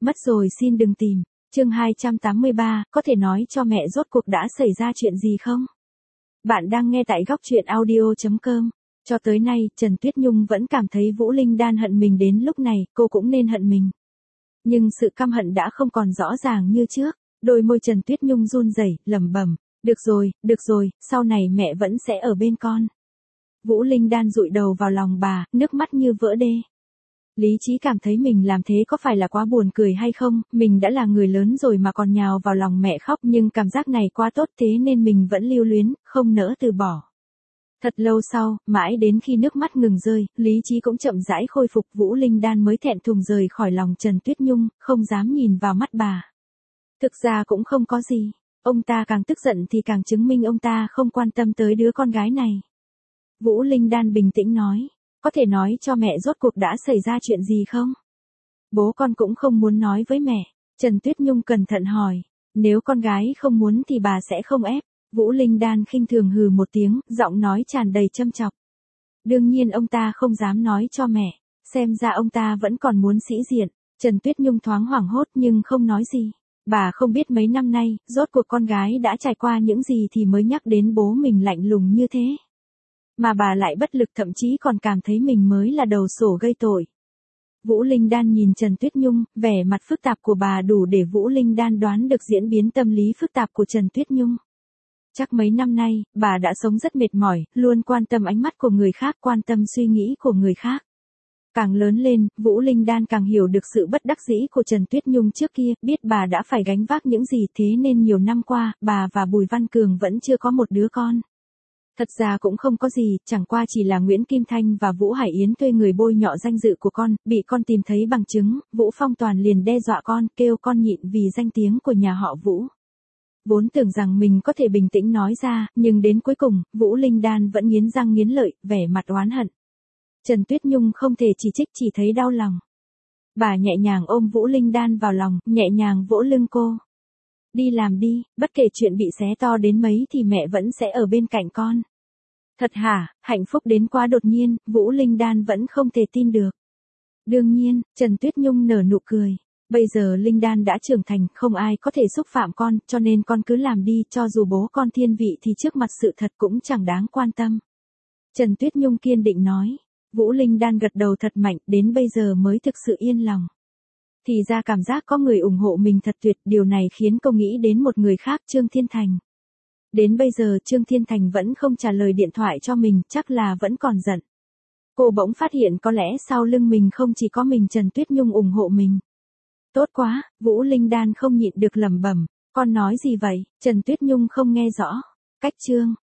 Mất rồi xin đừng tìm. Chương 283, có thể nói cho mẹ rốt cuộc đã xảy ra chuyện gì không? Bạn đang nghe tại góc truyện audio.com. Cho tới nay, Trần Tuyết Nhung vẫn cảm thấy Vũ Linh Đan hận mình, đến lúc này, cô cũng nên hận mình. Nhưng sự căm hận đã không còn rõ ràng như trước. Đôi môi Trần Tuyết Nhung run rẩy, lẩm bẩm, được rồi, sau này mẹ vẫn sẽ ở bên con. Vũ Linh Đan dụi đầu vào lòng bà, nước mắt như vỡ đê. Lý trí cảm thấy mình làm thế có phải là quá buồn cười hay không, mình đã là người lớn rồi mà còn nhào vào lòng mẹ khóc, nhưng cảm giác này quá tốt thế nên mình vẫn lưu luyến, không nỡ từ bỏ. Thật lâu sau, mãi đến khi nước mắt ngừng rơi, lý trí cũng chậm rãi khôi phục, Vũ Linh Đan mới thẹn thùng rời khỏi lòng Trần Tuyết Nhung, không dám nhìn vào mắt bà. Thực ra cũng không có gì, ông ta càng tức giận thì càng chứng minh ông ta không quan tâm tới đứa con gái này. Vũ Linh Đan bình tĩnh nói, có thể nói cho mẹ rốt cuộc đã xảy ra chuyện gì không? Bố con cũng không muốn nói với mẹ. Trần Tuyết Nhung cẩn thận hỏi, nếu con gái không muốn thì bà sẽ không ép. Vũ Linh Đan khinh thường hừ một tiếng, giọng nói tràn đầy châm chọc. Đương nhiên ông ta không dám nói cho mẹ, xem ra ông ta vẫn còn muốn sĩ diện. Trần Tuyết Nhung thoáng hoảng hốt nhưng không nói gì. Bà không biết mấy năm nay, rốt cuộc con gái đã trải qua những gì thì mới nhắc đến bố mình lạnh lùng như thế. Mà bà lại bất lực, thậm chí còn cảm thấy mình mới là đầu sổ gây tội. Vũ Linh Đan nhìn Trần Tuyết Nhung, vẻ mặt phức tạp của bà đủ để Vũ Linh Đan đoán được diễn biến tâm lý phức tạp của Trần Tuyết Nhung. Chắc mấy năm nay, bà đã sống rất mệt mỏi, luôn quan tâm ánh mắt của người khác, quan tâm suy nghĩ của người khác. Càng lớn lên, Vũ Linh Đan càng hiểu được sự bất đắc dĩ của Trần Tuyết Nhung trước kia, biết bà đã phải gánh vác những gì, thế nên nhiều năm qua, bà và Bùi Văn Cường vẫn chưa có một đứa con. Thật ra cũng không có gì, chẳng qua chỉ là Nguyễn Kim Thanh và Vũ Hải Yến thuê người bôi nhọ danh dự của con, bị con tìm thấy bằng chứng, Vũ Phong Toàn liền đe dọa con, kêu con nhịn vì danh tiếng của nhà họ Vũ. Vốn tưởng rằng mình có thể bình tĩnh nói ra, nhưng đến cuối cùng, Vũ Linh Đan vẫn nghiến răng nghiến lợi, vẻ mặt oán hận. Trần Tuyết Nhung không thể chỉ trích, chỉ thấy đau lòng. Bà nhẹ nhàng ôm Vũ Linh Đan vào lòng, nhẹ nhàng vỗ lưng cô. Đi làm đi, bất kể chuyện bị xé to đến mấy thì mẹ vẫn sẽ ở bên cạnh con. Thật hả? Hạnh phúc đến quá đột nhiên, Vũ Linh Đan vẫn không thể tin được. Đương nhiên, Trần Tuyết Nhung nở nụ cười. Bây giờ Linh Đan đã trưởng thành, không ai có thể xúc phạm con, cho nên con cứ làm đi, cho dù bố con thiên vị thì trước mặt sự thật cũng chẳng đáng quan tâm. Trần Tuyết Nhung kiên định nói. Vũ Linh Đan gật đầu thật mạnh, đến bây giờ mới thực sự yên lòng. Thì ra cảm giác có người ủng hộ mình thật tuyệt, điều này khiến cô nghĩ đến một người khác, Trương Thiên Thành. Đến bây giờ Trương Thiên Thành vẫn không trả lời điện thoại cho mình, chắc là vẫn còn giận. Cô bỗng phát hiện có lẽ sau lưng mình không chỉ có mình Trần Tuyết Nhung ủng hộ mình. Tốt quá, Vũ Linh Đan không nhịn được lẩm bẩm, con nói gì vậy? Trần Tuyết Nhung không nghe rõ. Cách chương